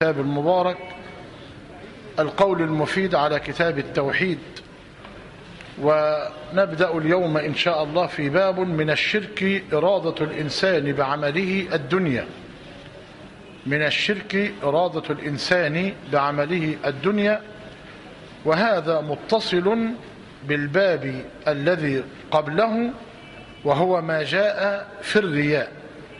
الكتاب المبارك القول المفيد على كتاب التوحيد. ونبدأ اليوم إن شاء الله في باب من الشرك إرادة الإنسان بعمله الدنيا. من الشرك إرادة الإنسان بعمله الدنيا، وهذا متصل بالباب الذي قبله وهو ما جاء في الرياء.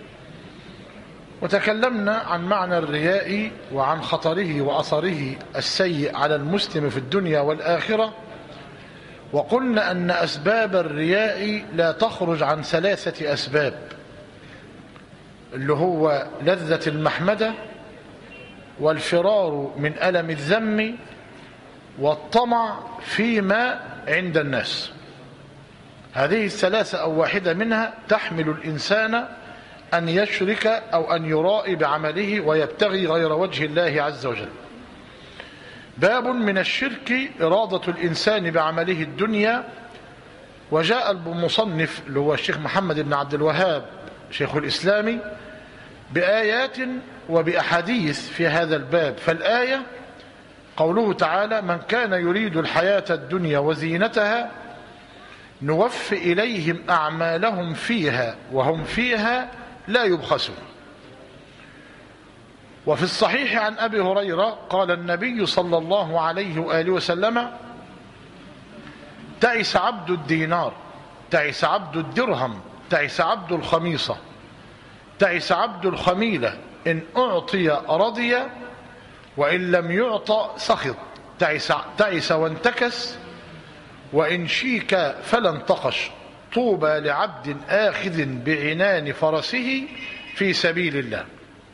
وتكلمنا عن معنى الرياء وعن خطره وأثره السيء على المسلم في الدنيا والآخرة، وقلنا أن أسباب الرياء لا تخرج عن 3 أسباب، اللي هو لذة المحمدة، والفرار من ألم الذم، والطمع فيما عند الناس. هذه ال3 أو واحدة منها تحمل الإنسان أن يشرك أو أن يرائي بعمله ويبتغي غير وجه الله عز وجل. باب من الشرك إرادة الإنسان بعمله الدنيا. وجاء المصنف اللي هو الشيخ محمد بن عبد الوهاب شيخ الإسلام بآيات وبأحاديث في هذا الباب. فالآية قوله تعالى: من كان يريد الحياة الدنيا وزينتها نوفي إليهم أعمالهم فيها وهم فيها لا يبخسون. وفي الصحيح عن أبي هريرة قال النبي صلى الله عليه وآله وسلم: تعس عبد الدينار، تعس عبد الدرهم، تعس عبد الخميصة، تعس عبد الخميلة، إن أعطي رضي وإن لم يعطى سخط، تعس وانتكس، وإن شيك فلا انتقش، طوبى لعبد آخذ بعنان فرسه في سبيل الله.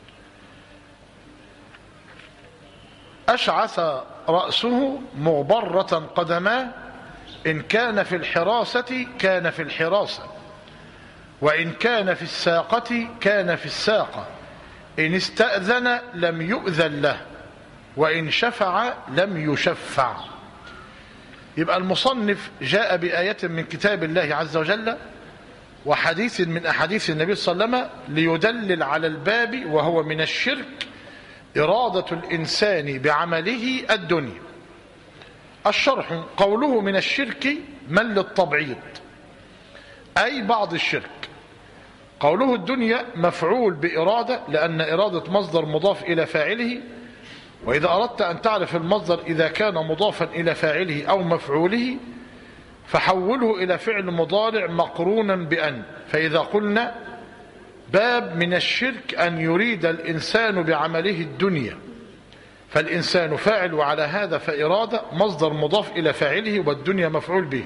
أشعث رأسه مغبرة قدماه، إن كان في الحراسة كان في الحراسة، وإن كان في الساقة كان في الساقة، إن استأذن لم يؤذن له، وإن شفع لم يشفع. يبقى المصنف جاء بآية من كتاب الله عز وجل وحديث من أحاديث النبي صلى الله عليه وسلم ليدلل على الباب، وهو من الشرك إرادة الإنسان بعمله الدنيا. الشرح: قوله من الشرك من للتبعيض، أي بعض الشرك. قوله الدنيا مفعول بإرادة، لأن إرادة مصدر مضاف إلى فاعله، وإذا أردت أن تعرف المصدر إذا كان مضافا إلى فاعله أو مفعوله فحوله إلى فعل مضارع مقرونا بأن. فإذا قلنا باب من الشرك أن يريد الإنسان بعمله الدنيا، فالإنسان فاعل، وعلى هذا فإرادة مصدر مضاف إلى فاعله والدنيا مفعول به.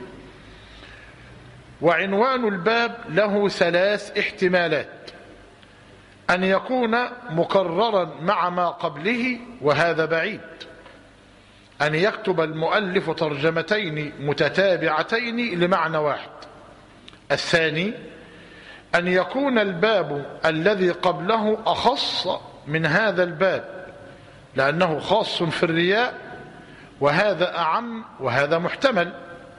وعنوان الباب له 3 احتمالات: أن يكون مكررا مع ما قبله وهذا بعيد، أن يكتب المؤلف ترجمتين متتابعتين لمعنى واحد. الثاني أن يكون الباب الذي قبله أخص من هذا الباب، لأنه خاص في الرياء، وهذا أعم وهذا محتمل.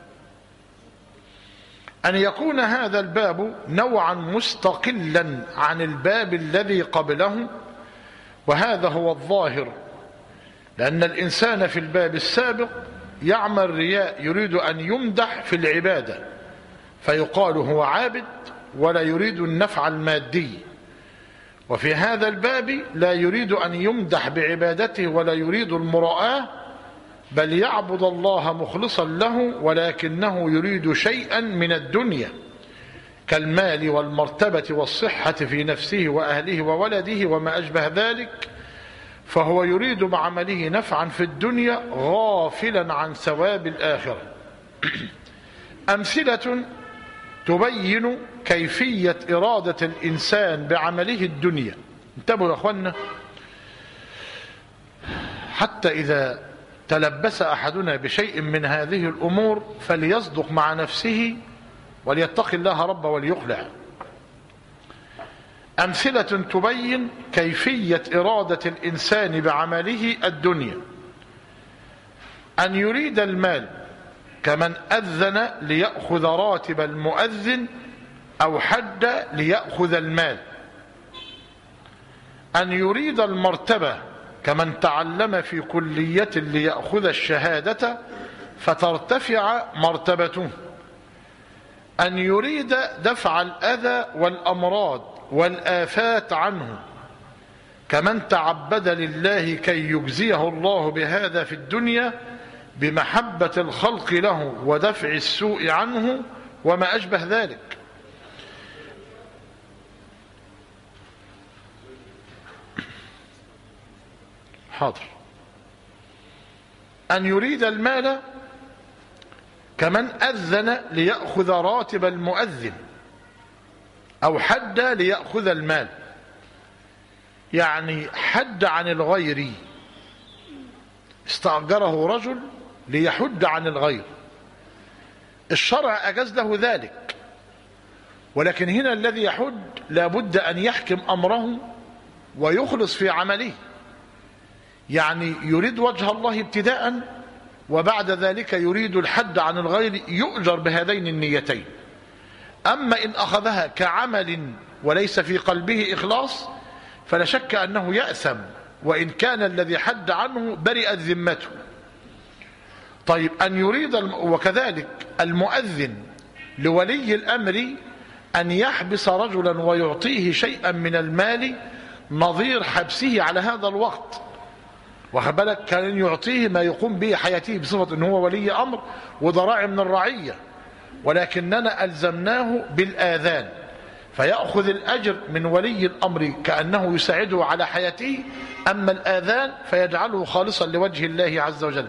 أن يكون هذا الباب نوعا مستقلا عن الباب الذي قبله، وهذا هو الظاهر، لأن الإنسان في الباب السابق يعمل رياء، يريد أن يمدح في العبادة فيقال هو عابد ولا يريد النفع المادي، وفي هذا الباب لا يريد أن يمدح بعبادته ولا يريد المراءة، بل يعبد الله مخلصا له، ولكنه يريد شيئا من الدنيا كالمال والمرتبة والصحة في نفسه وأهله وولده وما أشبه ذلك، فهو يريد بعمله نفعا في الدنيا غافلا عن ثواب الآخرة. أمثلة تبين كيفية إرادة الإنسان بعمله الدنيا. انتبهوا يا أخوانا، حتى إذا تلبس أحدنا بشيء من هذه الأمور فليصدق مع نفسه وليتق الله ربه وليقلع. أمثلة تبين كيفية إرادة الإنسان بعمله الدنيا: أن يريد المال، كمن أذن ليأخذ راتب المؤذن، أو حد ليأخذ المال. أن يريد المرتبة، كمن تعلم في كلية ليأخذ الشهادة فترتفع مرتبته. أن يريد دفع الأذى والأمراض والآفات عنه، كمن تعبد لله كي يجزيه الله بهذا في الدنيا بمحبة الخلق له ودفع السوء عنه وما أشبه ذلك. حاضر. أن يريد المال، كمن أذن ليأخذ راتب المؤذن، أو حد ليأخذ المال، يعني حد عن الغير، استأجره رجل ليحد عن الغير، الشرع أجاز له ذلك، ولكن هنا الذي يحد لابد أن يحكم أمره ويخلص في عمله، يعني يريد وجه الله ابتداء، وبعد ذلك يريد الحد عن الغير، يؤجر بهذين النيتين. أما إن أخذها كعمل وليس في قلبه إخلاص فلا شك أنه يأثم، وإن كان الذي حد عنه برئت ذمته. طيب، أن يريد وكذلك المؤذن لولي الأمر أن يحبس رجلا ويعطيه شيئا من المال نظير حبسه على هذا الوقت، واخد بالك، كان يعطيه ما يقوم به حياته بصفة أنه هو ولي أمر وضراع من الرعية، ولكننا ألزمناه بالآذان، فيأخذ الأجر من ولي الأمر كأنه يساعده على حياته، أما الآذان فيجعله خالصا لوجه الله عز وجل.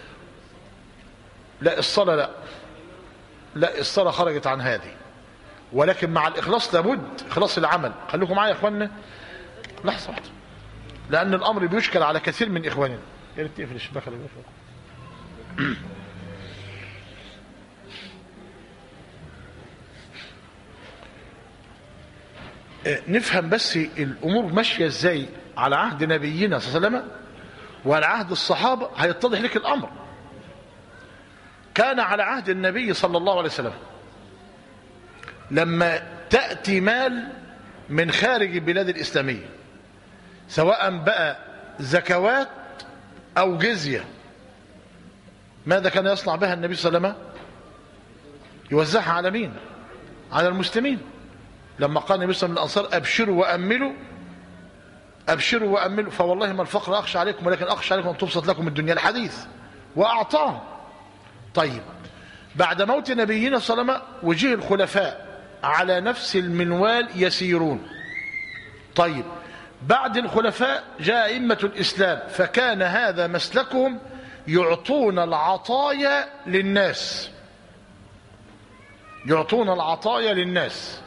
لا الصلاة لا الصلاة خرجت عن هذه، ولكن مع الإخلاص لابد إخلاص العمل. خليكم معايا يا إخواننا لحظة واحدة، لأن الأمر بيشكل على كثير من إخواننا. يا ريت تقفل الشباك. نفهم بس الأمور ماشية ازاي على عهد نبينا صلى الله عليه وسلم وعلى عهد الصحابة، هيتضح لك الأمر. كان على عهد النبي صلى الله عليه وسلم لما تأتي مال من خارج البلاد الإسلامية، سواء بقى زكوات أو جزية، ماذا كان يصنع بها النبي صلى الله عليه وسلم؟ يوزعها على مين؟ على المسلمين. لما قال النبي صلى الله عليه وسلم للأنصار أبشروا وأملوا، أبشروا وأملوا، فوالله ما الفقر أخشى عليكم ولكن أخشى عليكم أن تبسط لكم الدنيا، الحديث، وأعطاهم. طيب، بعد موت نبينا صلى الله عليه وسلم وجه الخلفاء على نفس المنوال يسيرون. طيب، بعد الخلفاء جاء أئمة الإسلام، فكان هذا مسلكهم، يعطون العطايا للناس، يعطون العطايا للناس.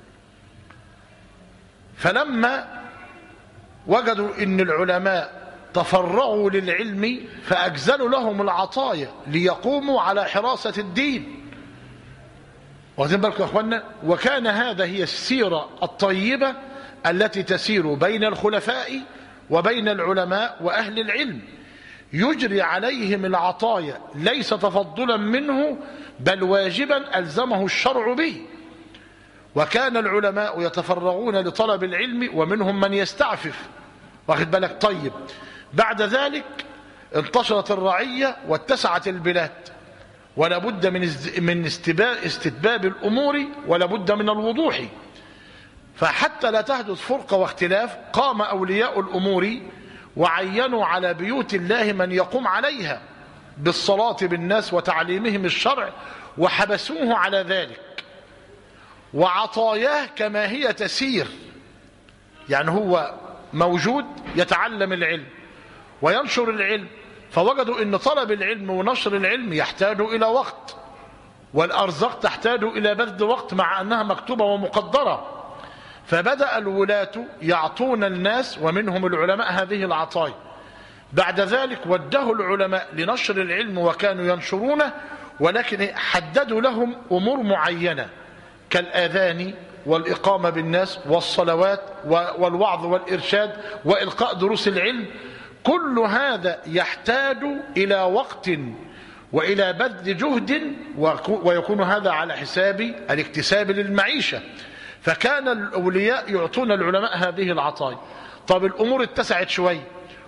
فلما وجدوا ان العلماء تفرغوا للعلم فأجزلوا لهم العطايا ليقوموا على حراسة الدين. واخدين بالكم يا اخوانا؟ وكان هذا هي السيرة الطيبة التي تسير بين الخلفاء وبين العلماء وأهل العلم، يجري عليهم العطايا ليس تفضلا منه بل واجبا ألزمه الشرع به. وكان العلماء يتفرغون لطلب العلم ومنهم من يستعفف، واخد بالك. طيب، بعد ذلك انتشرت الرعية واتسعت البلاد، ولا بد من استتباب الأمور ولا بد من الوضوح. فحتى لا تحدث فرقة واختلاف قام أولياء الأمور وعينوا على بيوت الله من يقوم عليها بالصلاة بالناس وتعليمهم الشرع، وحبسوه على ذلك. وعطاياه كما هي تسير، يعني هو موجود يتعلم العلم وينشر العلم، فوجدوا ان طلب العلم ونشر العلم يحتاج الى وقت، والارزاق تحتاج الى بذل وقت مع انها مكتوبة ومقدرة. فبدأ الولاة يعطون الناس ومنهم العلماء هذه العطايا. بعد ذلك وجهوا العلماء لنشر العلم وكانوا ينشرونه، ولكن حددوا لهم امور معينة كالآذان والإقامة بالناس والصلوات والوعظ والإرشاد وإلقاء دروس العلم. كل هذا يحتاج إلى وقت وإلى بذل جهد، ويكون هذا على حساب الاكتساب للمعيشة. فكان الأولياء يعطون العلماء هذه العطايا. طب الأمور اتسعت شوي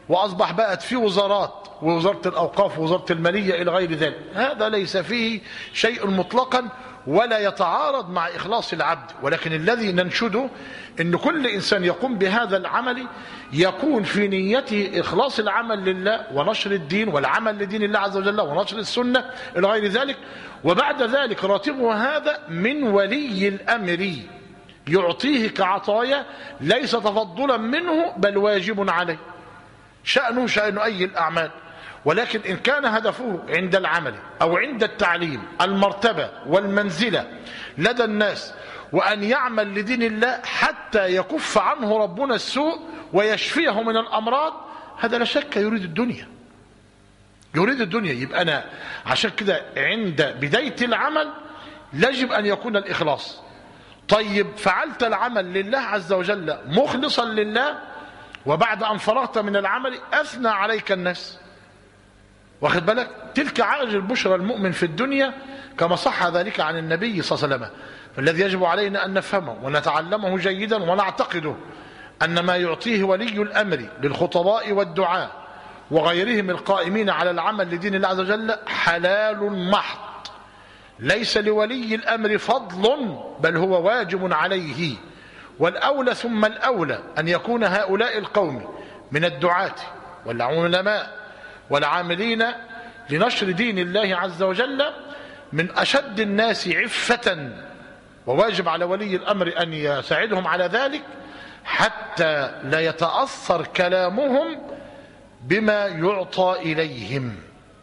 وأصبح بقت في وزارات، ووزارة الأوقاف ووزارة المالية إلى غير ذلك. هذا ليس فيه شيء مطلقا ولا يتعارض مع إخلاص العبد، ولكن الذي ننشده أن كل إنسان يقوم بهذا العمل يكون في نيته إخلاص العمل لله ونشر الدين والعمل لدين الله عز وجل ونشر السنة إلى غير ذلك. وبعد ذلك راتبه هذا من ولي الأمر يعطيه كعطايا ليس تفضلا منه بل واجب عليه، شأنه شأن أي الأعمال. ولكن إن كان هدفه عند العمل أو عند التعليم المرتبة والمنزلة لدى الناس وأن يعمل لدين الله حتى يكف عنه ربنا السوء ويشفيه من الأمراض، هذا لا شك يريد الدنيا، يريد الدنيا. يبقى أنا عشان كده عند بداية العمل يجب أن يكون الإخلاص. طيب فعلت العمل لله عز وجل مخلصا لله، وبعد أن فرغت من العمل أثنى عليك الناس، واخد بالك؟ تلك عاجل بشرى المؤمن في الدنيا كما صح ذلك عن النبي صلى الله عليه وسلم. فالذي يجب علينا أن نفهمه ونتعلمه جيدا ونعتقده أن ما يعطيه ولي الأمر للخطباء والدعاء وغيرهم القائمين على العمل لدين الله عز وجل حلال محض، ليس لولي الأمر فضل بل هو واجب عليه. والأولى ثم الأولى أن يكون هؤلاء القوم من الدعاة والعلماء والعاملين لنشر دين الله عز وجل من أشد الناس عفة، وواجب على ولي الأمر أن يساعدهم على ذلك حتى لا يتأثر كلامهم بما يعطى إليهم.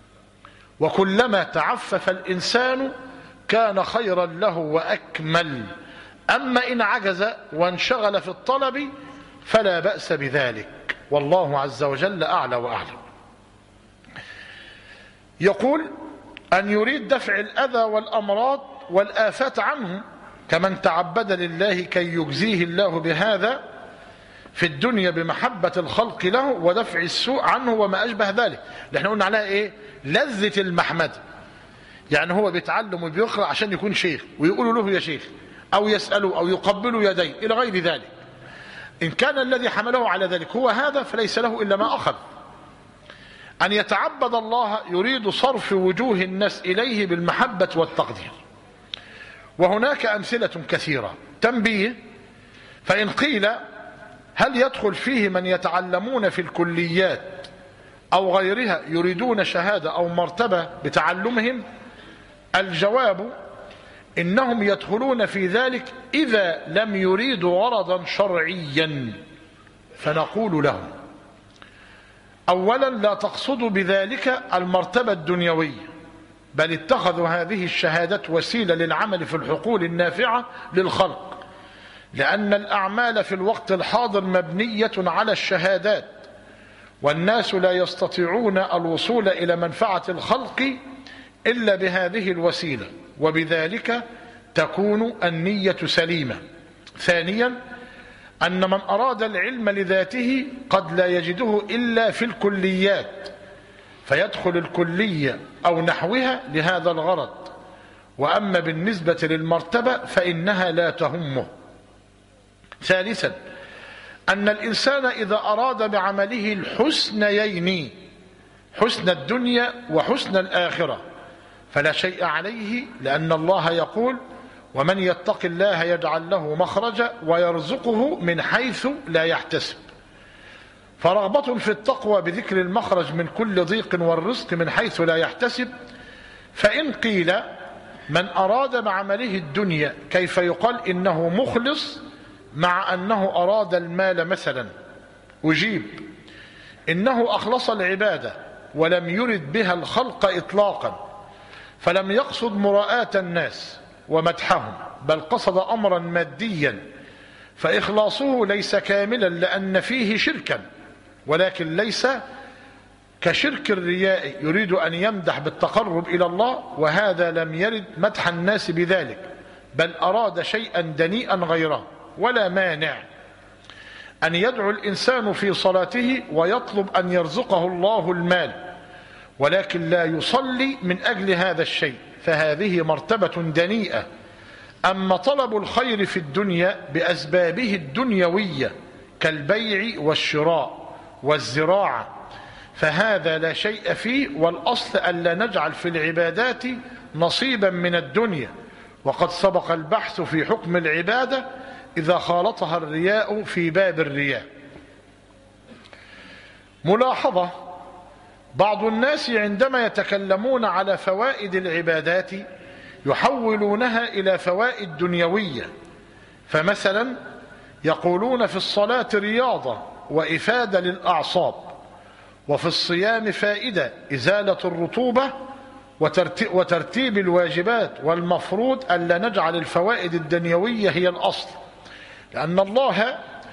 وكلما تعفف الإنسان كان خيرا له وأكمل. أما إن عجز وانشغل في الطلب فلا بأس بذلك، والله عز وجل أعلى وأعلم. يقول أن يريد دفع الأذى والأمراض والآفات عنه كمن تعبد لله كي يجزيه الله بهذا في الدنيا بمحبة الخلق له ودفع السوء عنه وما أشبه ذلك. اللي احنا قلنا عليها إيه؟ لذة المحمد. يعني هو بيتعلم وبيقرأ عشان يكون شيخ ويقولوا له يا شيخ أو يسألوا أو يقبلوا يديه إلى غير ذلك. إن كان الذي حمله على ذلك هو هذا فليس له إلا ما أخذ. أن يتعبد الله يريد صرف وجوه الناس إليه بالمحبة والتقدير. وهناك أمثلة كثيرة. تنبيه: فإن قيل هل يدخل فيه من يتعلمون في الكليات أو غيرها يريدون شهادة أو مرتبة بتعلمهم؟ الجواب: إنهم يدخلون في ذلك إذا لم يريدوا غرضا شرعيا. فنقول لهم: أولا لا تقصدوا بذلك المرتبة الدنيوية، بل اتخذوا هذه الشهادة وسيلة للعمل في الحقول النافعة للخلق، لأن الأعمال في الوقت الحاضر مبنية على الشهادات، والناس لا يستطيعون الوصول إلى منفعة الخلق إلا بهذه الوسيلة، وبذلك تكون النية سليمة. ثانيا أن من أراد العلم لذاته قد لا يجده إلا في الكليات، فيدخل الكلية أو نحوها لهذا الغرض. وأما بالنسبة للمرتبة فإنها لا تهمه. ثالثا أن الإنسان إذا أراد بعمله الحسنيين، حسن الدنيا وحسن الآخرة، فلا شيء عليه، لأن الله يقول: ومن يتق الله يجعل له مخرجا ويرزقه من حيث لا يحتسب. فرغبة في التقوى بذكر المخرج من كل ضيق والرزق من حيث لا يحتسب. فإن قيل من أراد بعمله الدنيا كيف يقال إنه مخلص مع أنه أراد المال مثلا؟ أجيب: إنه أخلص العبادة ولم يرد بها الخلق إطلاقا، فلم يقصد مراءة الناس ومدحهم، بل قصد أمرا ماديا، فإخلاصه ليس كاملا لأن فيه شركا، ولكن ليس كشرك الرياء يريد أن يمدح بالتقرب إلى الله، وهذا لم يرد مدح الناس بذلك، بل أراد شيئا دنيئا غيره. ولا مانع أن يدعو الإنسان في صلاته ويطلب أن يرزقه الله المال، ولكن لا يصلي من أجل هذا الشيء، فهذه مرتبة دنيئة. أما طلب الخير في الدنيا بأسبابه الدنيوية كالبيع والشراء والزراعة، فهذا لا شيء فيه، والأصل ألا نجعل في العبادات نصيبا من الدنيا، وقد سبق البحث في حكم العبادة إذا خالطها الرياء في باب الرياء. ملاحظة: بعض الناس عندما يتكلمون على فوائد العبادات يحولونها إلى فوائد دنيوية، فمثلا يقولون في الصلاة رياضة وإفادة للأعصاب، وفي الصيام فائدة إزالة الرطوبة وترتيب الواجبات، والمفروض ألا نجعل الفوائد الدنيوية هي الأصل، لأن الله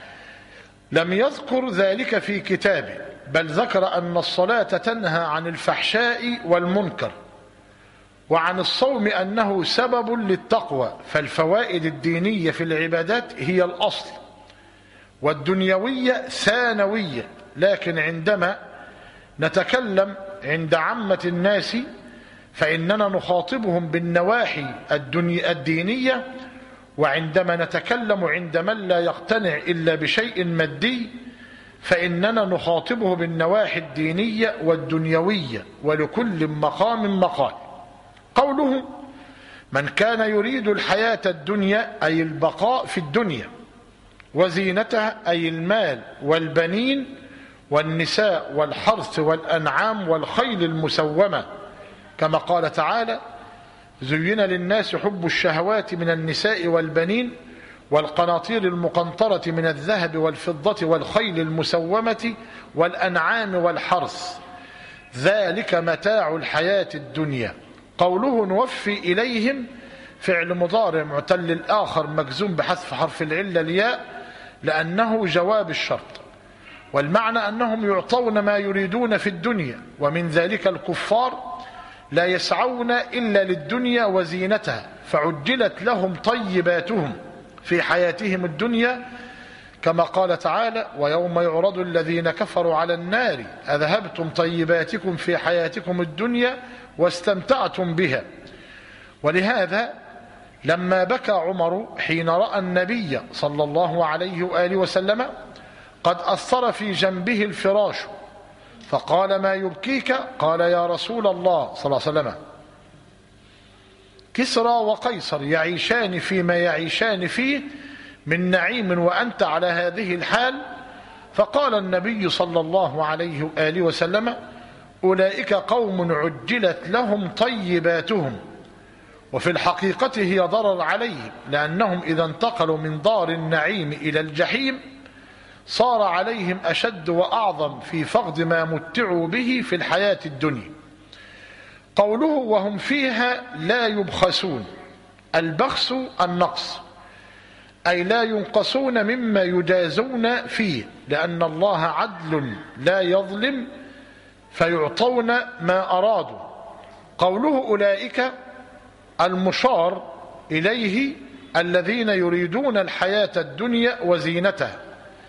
لم يذكر ذلك في كتابه، بل ذكر أن الصلاة تنهى عن الفحشاء والمنكر، وعن الصوم أنه سبب للتقوى، فالفوائد الدينية في العبادات هي الأصل، والدنيوية ثانوية. لكن عندما نتكلم عند عامة الناس فإننا نخاطبهم بالنواحي الدينية، وعندما نتكلم عند من لا يقتنع إلا بشيء مادي فإننا نخاطبه بالنواحي الدينية والدنيوية، ولكل مقام مقال. قوله: من كان يريد الحياة الدنيا أي البقاء في الدنيا، وزينتها أي المال والبنين والنساء والحرث والأنعام والخيل المسومة، كما قال تعالى: زين للناس حب الشهوات من النساء والبنين والقناطير المقنطرة من الذهب والفضة والخيل المسومة والأنعام والحرث، ذلك متاع الحياة الدنيا. قوله: نوفي إليهم فعل مضارع معتل الآخر مجزوم بحذف حرف العلة الياء لأنه جواب الشرط، والمعنى أنهم يعطون ما يريدون في الدنيا، ومن ذلك الكفار لا يسعون إلا للدنيا وزينتها، فعجلت لهم طيباتهم في حياتهم الدنيا، كما قال تعالى: ويوم يعرض الذين كفروا على النار أذهبتم طيباتكم في حياتكم الدنيا واستمتعتم بها. ولهذا لما بكى عمر حين رأى النبي صلى الله عليه وآله وسلم قد أثر في جنبه الفراش، فقال: ما يبكيك؟ قال: يا رسول الله صلى الله عليه وسلم، كسرى وقيصر يعيشان فيما يعيشان فيه من نعيم وأنت على هذه الحال. فقال النبي صلى الله عليه وآله وسلم: أولئك قوم عجلت لهم طيباتهم، وفي الحقيقة هي ضرر عليهم، لأنهم إذا انتقلوا من دار النعيم إلى الجحيم صار عليهم أشد وأعظم في فقد ما متعوا به في الحياة الدنيا. قوله: وهم فيها لا يبخسون، البخس النقص، أي لا ينقصون مما يجازون فيه، لأن الله عدل لا يظلم، فيعطون ما أرادوا. قوله: أولئك المشار إليه الذين يريدون الحياة الدنيا وزينتها.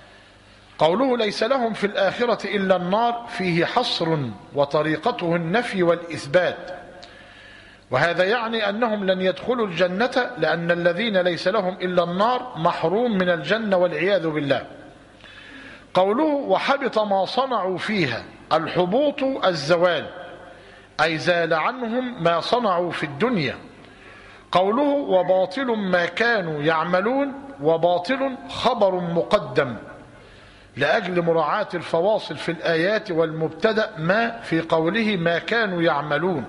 قوله: ليس لهم في الآخرة إلا النار فيه حصر، وطريقته النفي والإثبات، وهذا يعني أنهم لن يدخلوا الجنة، لأن الذين ليس لهم إلا النار محروم من الجنة والعياذ بالله. قوله: وحبط ما صنعوا فيها، الحبوط الزوال، أي زال عنهم ما صنعوا في الدنيا. قوله: وباطل ما كانوا يعملون، وباطل خبر مقدم لأجل مراعاة الفواصل في الآيات، والمبتدأ ما في قوله ما كانوا يعملون،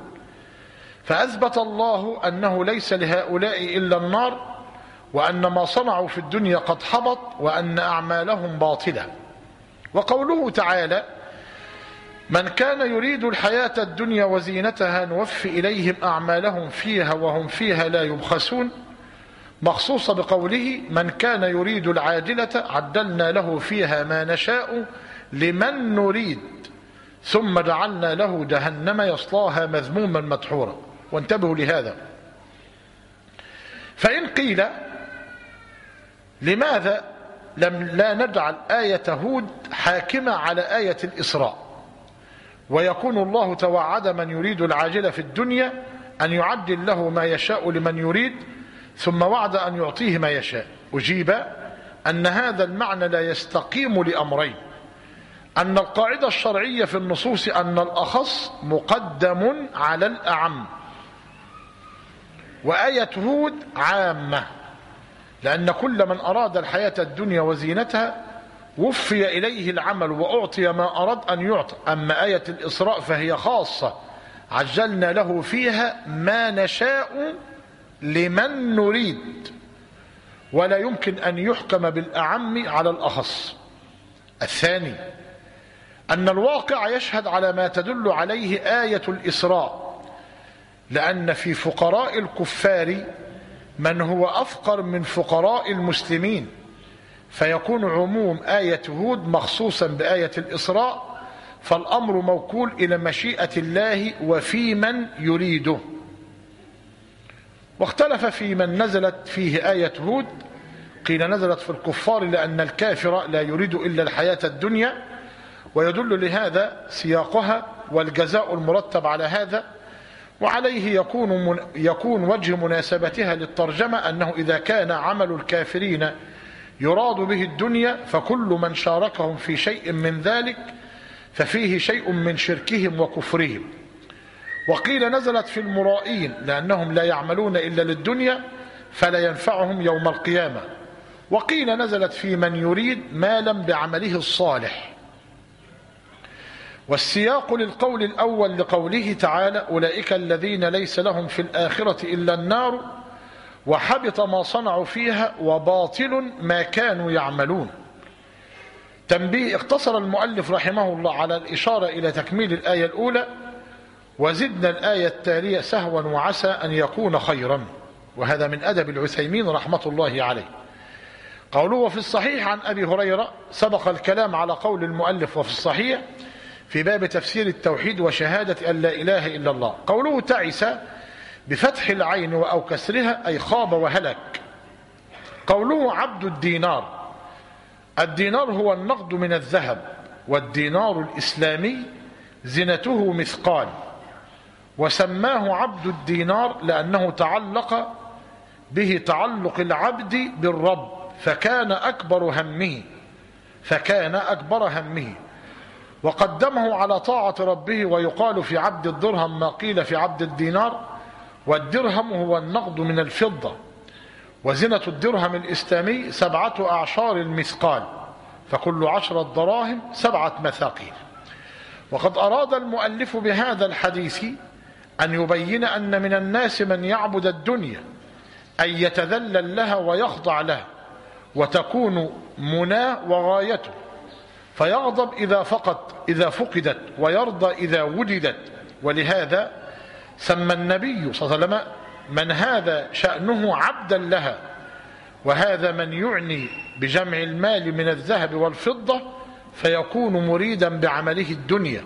فأثبت الله أنه ليس لهؤلاء إلا النار، وأن ما صنعوا في الدنيا قد حبط، وأن أعمالهم باطلة. وقوله تعالى: من كان يريد الحياة الدنيا وزينتها نوفي إليهم أعمالهم فيها وهم فيها لا يبخسون، مخصوصة بقوله: من كان يريد العاجلة عدلنا له فيها ما نشاء لمن نريد ثم جعلنا له جهنم يصلاها مذموما مدحورا. وانتبهوا لهذا، فإن قيل لماذا لا نجعل آية هود حاكمة على آية الإسراء، ويكون الله توعد من يريد العاجلة في الدنيا أن يعدل له ما يشاء لمن يريد، ثم وعد أن يعطيه ما يشاء؟ أجيب أن هذا المعنى لا يستقيم لأمرين: أن القاعدة الشرعية في النصوص أن الأخص مقدم على الأعم، وآية هود عامة، لأن كل من أراد الحياة الدنيا وزينتها وفي إليه العمل وأعطي ما أراد أن يعطى. أما آية الإسراء فهي خاصة، عجلنا له فيها ما نشاء لمن نريد، ولا يمكن أن يحكم بالأعم على الأخص. الثاني أن الواقع يشهد على ما تدل عليه آية الإسراء، لأن في فقراء الكفار من هو أفقر من فقراء المسلمين، فيكون عموم آية هود مخصوصا بآية الإسراء، فالأمر موكول إلى مشيئة الله وفي من يريده. واختلف في من نزلت فيه آية هود، قيل نزلت في الكفار لأن الكافر لا يريد إلا الحياة الدنيا، ويدل لهذا سياقها والجزاء المرتب على هذا، وعليه يكون وجه مناسبتها للترجمة أنه إذا كان عمل الكافرين يراد به الدنيا فكل من شاركهم في شيء من ذلك ففيه شيء من شركهم وكفرهم. وقيل نزلت في المرائين لأنهم لا يعملون إلا للدنيا فلا ينفعهم يوم القيامة. وقيل نزلت في من يريد مالا بعمله الصالح. والسياق للقول الأول لقوله تعالى أولئك الذين ليس لهم في الآخرة إلا النار وحبط ما صنعوا فيها وباطل ما كانوا يعملون. تنبيه: اقتصر المؤلف رحمه الله على الإشارة إلى تكميل الآية الأولى، وزدنا الآية التالية سهوا وعسى أن يكون خيرا، وهذا من أدب العثيمين رحمة الله عليه. قوله وفي الصحيح عن أبي هريرة، سبق الكلام على قول المؤلف وفي الصحيح في باب تفسير التوحيد وشهادة أن لا إله إلا الله. قوله تعس بفتح العين أو كسرها أي خاب وهلك. قوله عبد الدينار، الدينار هو النقد من الذهب، والدينار الإسلامي زنته مثقال، وسماه عبد الدينار لأنه تعلق به تعلق العبد بالرب، فكان أكبر همه وقدمه على طاعة ربه. ويقال في عبد الدرهم ما قيل في عبد الدينار، والدرهم هو النقد من الفضة، وزنة الدرهم الإسلامي 7 أعشار المثقال، فكل 10 دراهم 7 مثاقيل. وقد أراد المؤلف بهذا الحديث أن يبين أن من الناس من يعبد الدنيا أن يتذلل لها ويخضع لها وتكون مناه وغايته، فيغضب إذا فقدت ويرضى إذا وجدت. ولهذا سمى النبي صلى الله عليه وسلم من هذا شأنه عبدا لها، وهذا من يعني بجمع المال من الذهب والفضة فيكون مريدا بعمله الدنيا.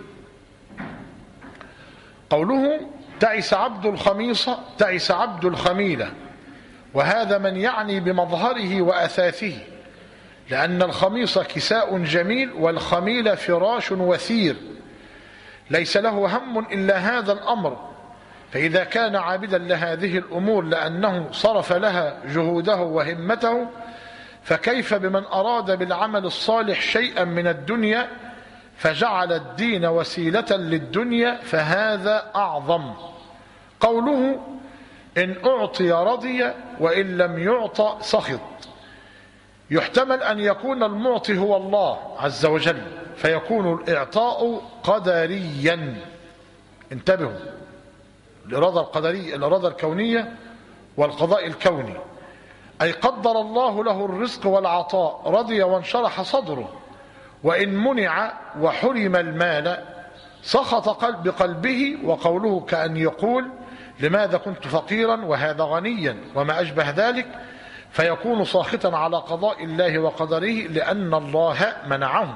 قوله تعس عبد الخميصة، تعس عبد الخميلة، وهذا من يعني بمظهره وأثاثه، لأن الخميص كساء جميل والخميل فراش وثير، ليس له هم إلا هذا الأمر. فإذا كان عابدا لهذه الأمور لأنه صرف لها جهوده وهمته، فكيف بمن أراد بالعمل الصالح شيئا من الدنيا فجعل الدين وسيلة للدنيا، فهذا أعظم. قوله إن أعطي رضي وإن لم يعط سخط، يحتمل أن يكون المعطي هو الله عز وجل فيكون الإعطاء قدريا. انتبهوا، الإرادة القدرية، الإرادة الكونية والقضاء الكوني، أي قدر الله له الرزق والعطاء رضي وانشرح صدره. وإن منع وحرم المال سخط بقلبه. وقوله كأن يقول لماذا كنت فقيرا وهذا غنيا وما أشبه ذلك، فيكون ساخطا على قضاء الله وقدره لأن الله منعه.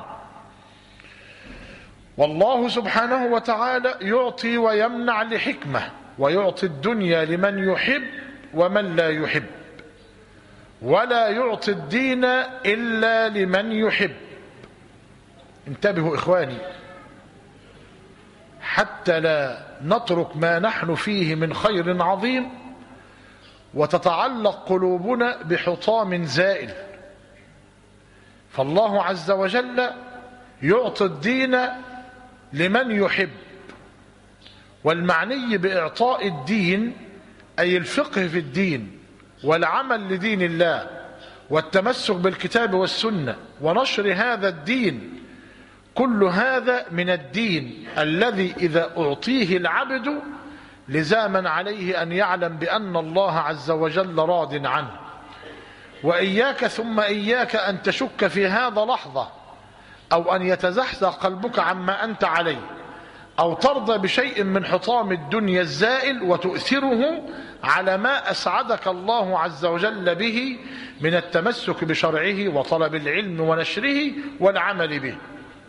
والله سبحانه وتعالى يعطي ويمنع لحكمة، ويعطي الدنيا لمن يحب ومن لا يحب، ولا يعطي الدين إلا لمن يحب. انتبهوا إخواني حتى لا نترك ما نحن فيه من خير عظيم وتتعلق قلوبنا بحطام زائل. فالله عز وجل يعطي الدين لمن يحب. والمعني بإعطاء الدين أي الفقه في الدين والعمل لدين الله والتمسك بالكتاب والسنة ونشر هذا الدين، كل هذا من الدين الذي إذا أعطيه العبد لزاما عليه أن يعلم بأن الله عز وجل راض عنه. وإياك ثم إياك أن تشك في هذا لحظة، أو أن يتزحزح قلبك عما أنت عليه، أو ترضى بشيء من حطام الدنيا الزائل وتؤثره على ما أسعدك الله عز وجل به من التمسك بشرعه وطلب العلم ونشره والعمل به.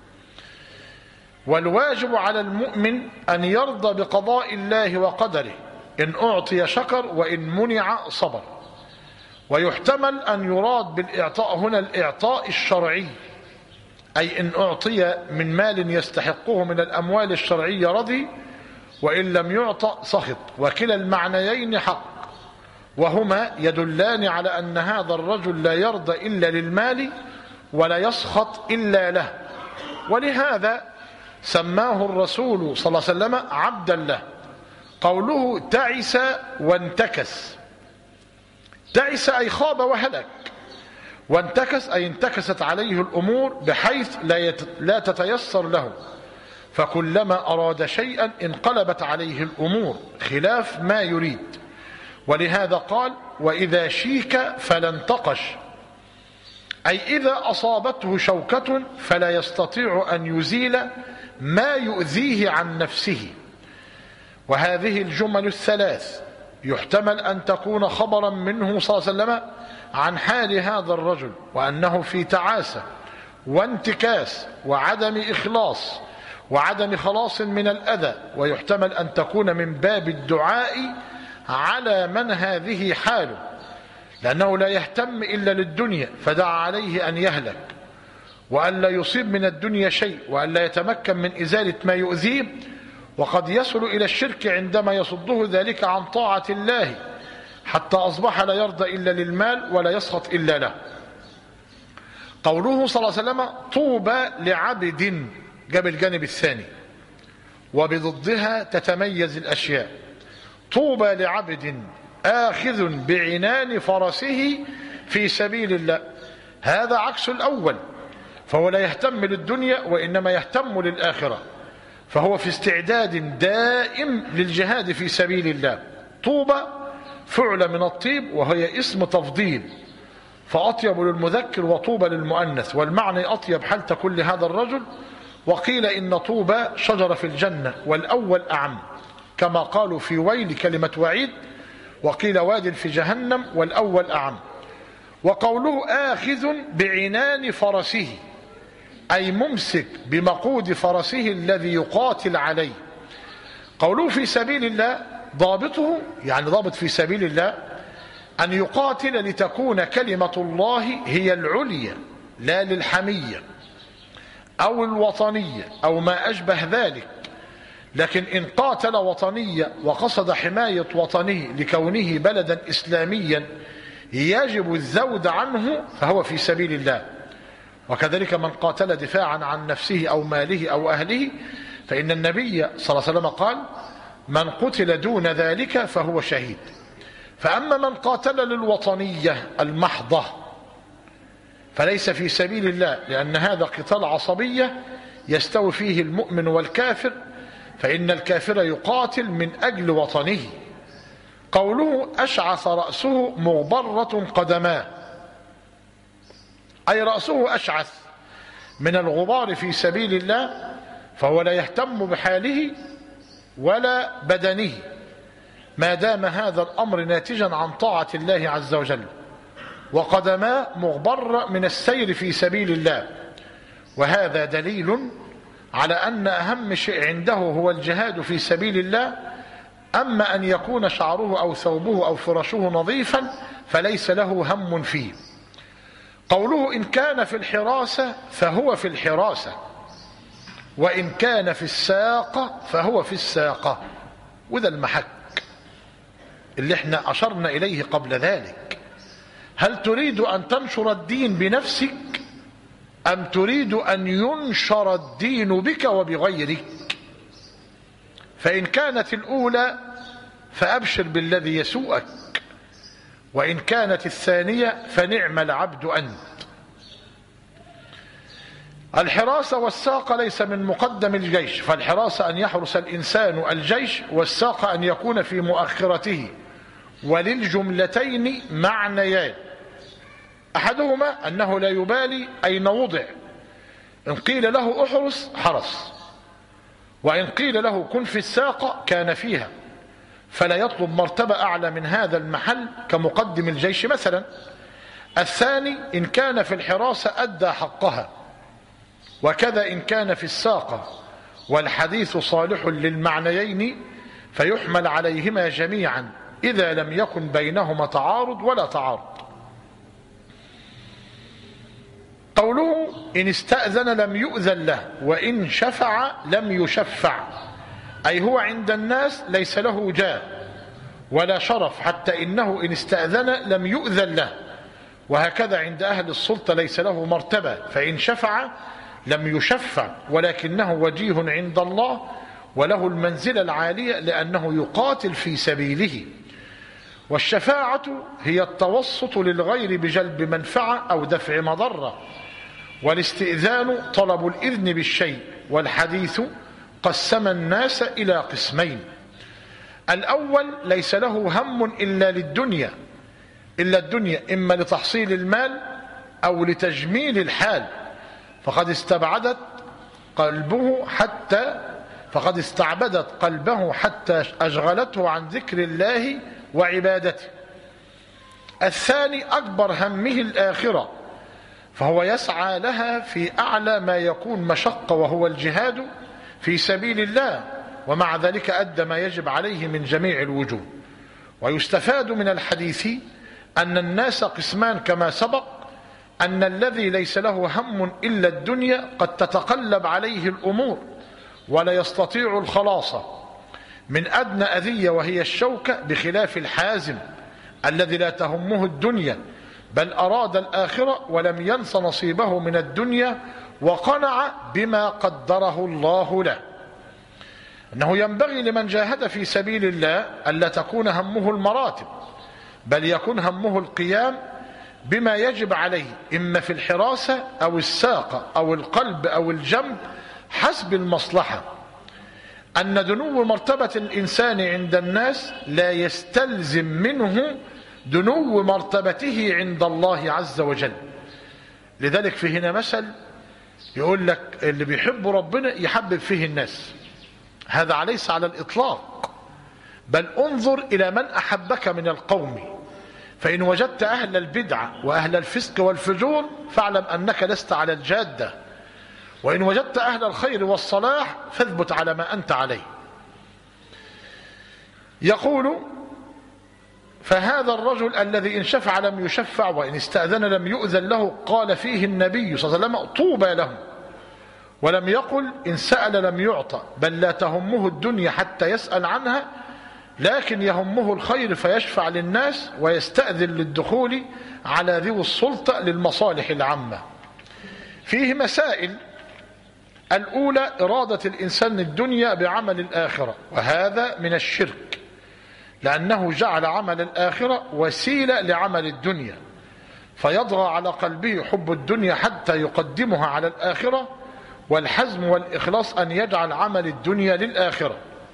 والواجب على المؤمن أن يرضى بقضاء الله وقدره، إن أعطي شكر وإن منع صبر. ويحتمل أن يراد بالإعطاء هنا الإعطاء الشرعي، أي إن أعطي من مال يستحقه من الأموال الشرعية رضي، وإن لم يعطى سخط. وكلا المعنيين حق، وهما يدلان على أن هذا الرجل لا يرضى إلا للمال ولا يسخط إلا له. ولهذا سماه الرسول صلى الله عليه وسلم عبدا له. قوله تعس وانتكس، تعس أي خاب وهلك، وانتكس أي انتكست عليه الأمور بحيث لا تتيسر له، فكلما أراد شيئا انقلبت عليه الأمور خلاف ما يريد. ولهذا قال وإذا شيك فلا انتقش، أي إذا أصابته شوكة فلا يستطيع أن يزيل ما يؤذيه عن نفسه. وهذه الجمل الثلاث يحتمل أن تكون خبرا منه صلى الله عليه وسلم عن حال هذا الرجل، وأنه في تعاسة وانتكاس وعدم إخلاص وعدم خلاص من الأذى. ويحتمل أن تكون من باب الدعاء على من هذه حاله، لأنه لا يهتم إلا للدنيا، فدعا عليه أن يهلك وأن لا يصيب من الدنيا شيء، وأن لا يتمكن من إزالة ما يؤذيه، وقد يصل إلى الشرك عندما يصده ذلك عن طاعة الله، حتى أصبح لا يرضى إلا للمال ولا يسخط إلا له. قوله صلى الله عليه وسلم طوبى لعبد، جاب الجانب الثاني، وبضدها تتميز الأشياء. طوبى لعبد آخذ بعنان فرسه في سبيل الله، هذا عكس الأول، فهو لا يهتم للدنيا وإنما يهتم للآخرة، فهو في استعداد دائم للجهاد في سبيل الله. طوبى فعل من الطيب، وهي اسم تفضيل، فأطيب للمذكر وطوبى للمؤنث، والمعنى أطيب حال تكون لهذا الرجل. وقيل إن طوبى شجرة في الجنة، والأول أعم، كما قالوا في ويل كلمة وعيد، وقيل واد في جهنم، والأول أعم. وقوله آخذ بعنان فرسه، أي ممسك بمقود فرسه الذي يقاتل عليه. قوله في سبيل الله ضابطه، يعني ضابط في سبيل الله أن يقاتل لتكون كلمة الله هي العليا، لا للحمية أو الوطنية أو ما أشبه ذلك. لكن إن قاتل وطنية وقصد حماية وطنه لكونه بلدا إسلاميا يجب الذود عنه، فهو في سبيل الله. وكذلك من قاتل دفاعا عن نفسه أو ماله أو أهله، فإن النبي صلى الله عليه وسلم قال من قتل دون ذلك فهو شهيد. فأما من قاتل للوطنية المحضة فليس في سبيل الله، لأن هذا قتال عصبية يستوي فيه المؤمن والكافر، فإن الكافر يقاتل من أجل وطنه. قوله أشعث رأسه مغبرة قدماه، أي رأسه أشعث من الغبار في سبيل الله، فهو لا يهتم بحاله ولا بدنه ما دام هذا الأمر ناتجا عن طاعة الله عز وجل. وقدماه مغبر من السير في سبيل الله، وهذا دليل على أن أهم شيء عنده هو الجهاد في سبيل الله. أما أن يكون شعره أو ثوبه أو فرشه نظيفا فليس له هم فيه. قوله إن كان في الحراسة فهو في الحراسة، وإن كان في الساقة فهو في الساقة. وذا المحك اللي احنا أشرنا إليه قبل ذلك. هل تريد أن تنشر الدين بنفسك أم تريد أن ينشر الدين بك وبغيرك؟ فإن كانت الأولى فأبشر بالذي يسوءك، وإن كانت الثانية فنعم العبد أنت. الحراسة والساقة ليس من مقدم الجيش، فالحراسة أن يحرس الإنسان الجيش، والساقة أن يكون في مؤخرته، وللجملتين معنيان: أحدهما أنه لا يبالي أين وضع، إن قيل له احرس حرس، وإن قيل له كن في الساقة كان فيها، فلا يطلب مرتبة أعلى من هذا المحل كمقدم الجيش مثلا. الثاني إن كان في الحراسة أدى حقها، وكذا إن كان في الساقة، والحديث صالح للمعنيين فيحمل عليهما جميعا إذا لم يكن بينهما تعارض ولا تعارض. قوله إن استأذن لم يؤذن له، وإن شفع لم يشفع، أي هو عند الناس ليس له جاه ولا شرف، حتى إنه إن استأذن لم يؤذن له، وهكذا عند أهل السلطة ليس له مرتبة، فإن شفع لم يشفع، ولكنه وجيه عند الله وله المنزلة العالية لأنه يقاتل في سبيله. والشفاعة هي التوسط للغير بجلب منفعة أو دفع مضرة، والاستئذان طلب الإذن بالشيء. والحديث قسم الناس إلى قسمين: الأول ليس له هم إلا الدنيا، إما لتحصيل المال أو لتجميل الحال، فقد استعبدت قلبه حتى أشغلته عن ذكر الله وعبادته. الثاني أكبر همه الآخرة، فهو يسعى لها في أعلى ما يكون مشقة، وهو الجهاد في سبيل الله، ومع ذلك أدى ما يجب عليه من جميع الوجوه. ويستفاد من الحديث أن الناس قسمان كما سبق، أن الذي ليس له هم إلا الدنيا قد تتقلب عليه الأمور ولا يستطيع الخلاص من أدنى أذية وهي الشوكة، بخلاف الحازم الذي لا تهمه الدنيا بل أراد الآخرة ولم ينس نصيبه من الدنيا وقنع بما قدره الله له. أنه ينبغي لمن جاهد في سبيل الله ألا تكون همه المراتب، بل يكون همه القيام بما يجب عليه، إما في الحراسة أو الساقة أو القلب أو الجنب حسب المصلحة. أن دنو مرتبة الإنسان عند الناس لا يستلزم منه دنو مرتبته عند الله عز وجل. لذلك في هنا مثل يقول لك اللي بيحب ربنا يحبب فيه الناس، هذا ليس على الإطلاق، بل انظر إلى من أحبك من القوم، فإن وجدت أهل البدعة وأهل الفسق والفجور فاعلم أنك لست على الجادة، وإن وجدت أهل الخير والصلاح فاثبت على ما أنت عليه. يقول: فهذا الرجل الذي إن شفع لم يشفع وإن استأذن لم يؤذن له، قال فيه النبي صلى الله عليه وسلم: طوبى له. ولم يقل إن سأل لم يعطى، بل لا تهمه الدنيا حتى يسأل عنها، لكن يهمه الخير فيشفع للناس ويستأذن للدخول على ذوي السلطة للمصالح العامة. فيه مسائل: الأولى إرادة الإنسان الدنيا بعمل الآخرة، وهذا من الشرك، لأنه جعل عمل الآخرة وسيلة لعمل الدنيا، فيضغى على قلبه حب الدنيا حتى يقدمها على الآخرة، والحزم والإخلاص أن يجعل عمل الدنيا للآخرة.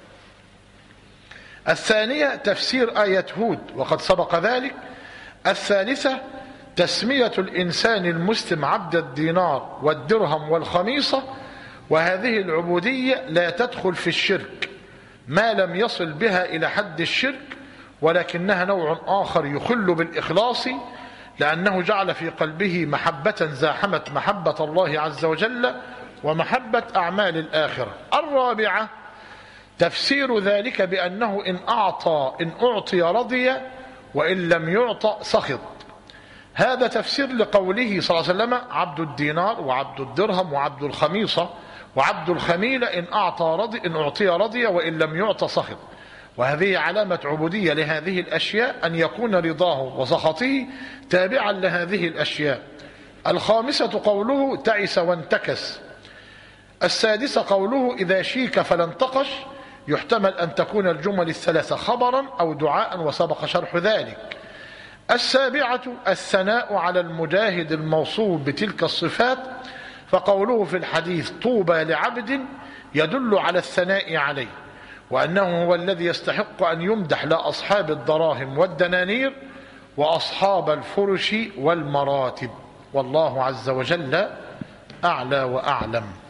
الثانية تفسير آية هود وقد سبق ذلك. الثالثة تسمية الإنسان المسلم عبد الدينار والدرهم والخميصة، وهذه العبودية لا تدخل في الشرك ما لم يصل بها إلى حد الشرك، ولكنها نوع آخر يخل بالإخلاص، لأنه جعل في قلبه محبة زاحمت محبة الله عز وجل ومحبة أعمال الآخرة. الرابعة تفسير ذلك بأنه إن أعطي رضي، وإن لم يعطى سخط. هذا تفسير لقوله صلى الله عليه وسلم: عبد الدينار وعبد الدرهم وعبد الخميصة وعبد الخميلة إن أعطي رضي وإن لم يعطى سخط. وهذه علامة عبودية لهذه الأشياء، أن يكون رضاه وسخطه تابعا لهذه الأشياء. الخامسة قوله تعس وانتكس. السادسة قوله إذا شيك فلا انتقش. يحتمل أن تكون الجمل الثلاثة خبرا أو دعاء وسبق شرح ذلك. السابعة الثناء على المجاهد الموصوف بتلك الصفات، فقوله في الحديث طوبى لعبد يدل على الثناء عليه، وأنه هو الذي يستحق أن يمدح، لا أصحاب الدراهم والدنانير وأصحاب الفرش والمراتب. والله عز وجل أعلى وأعلم.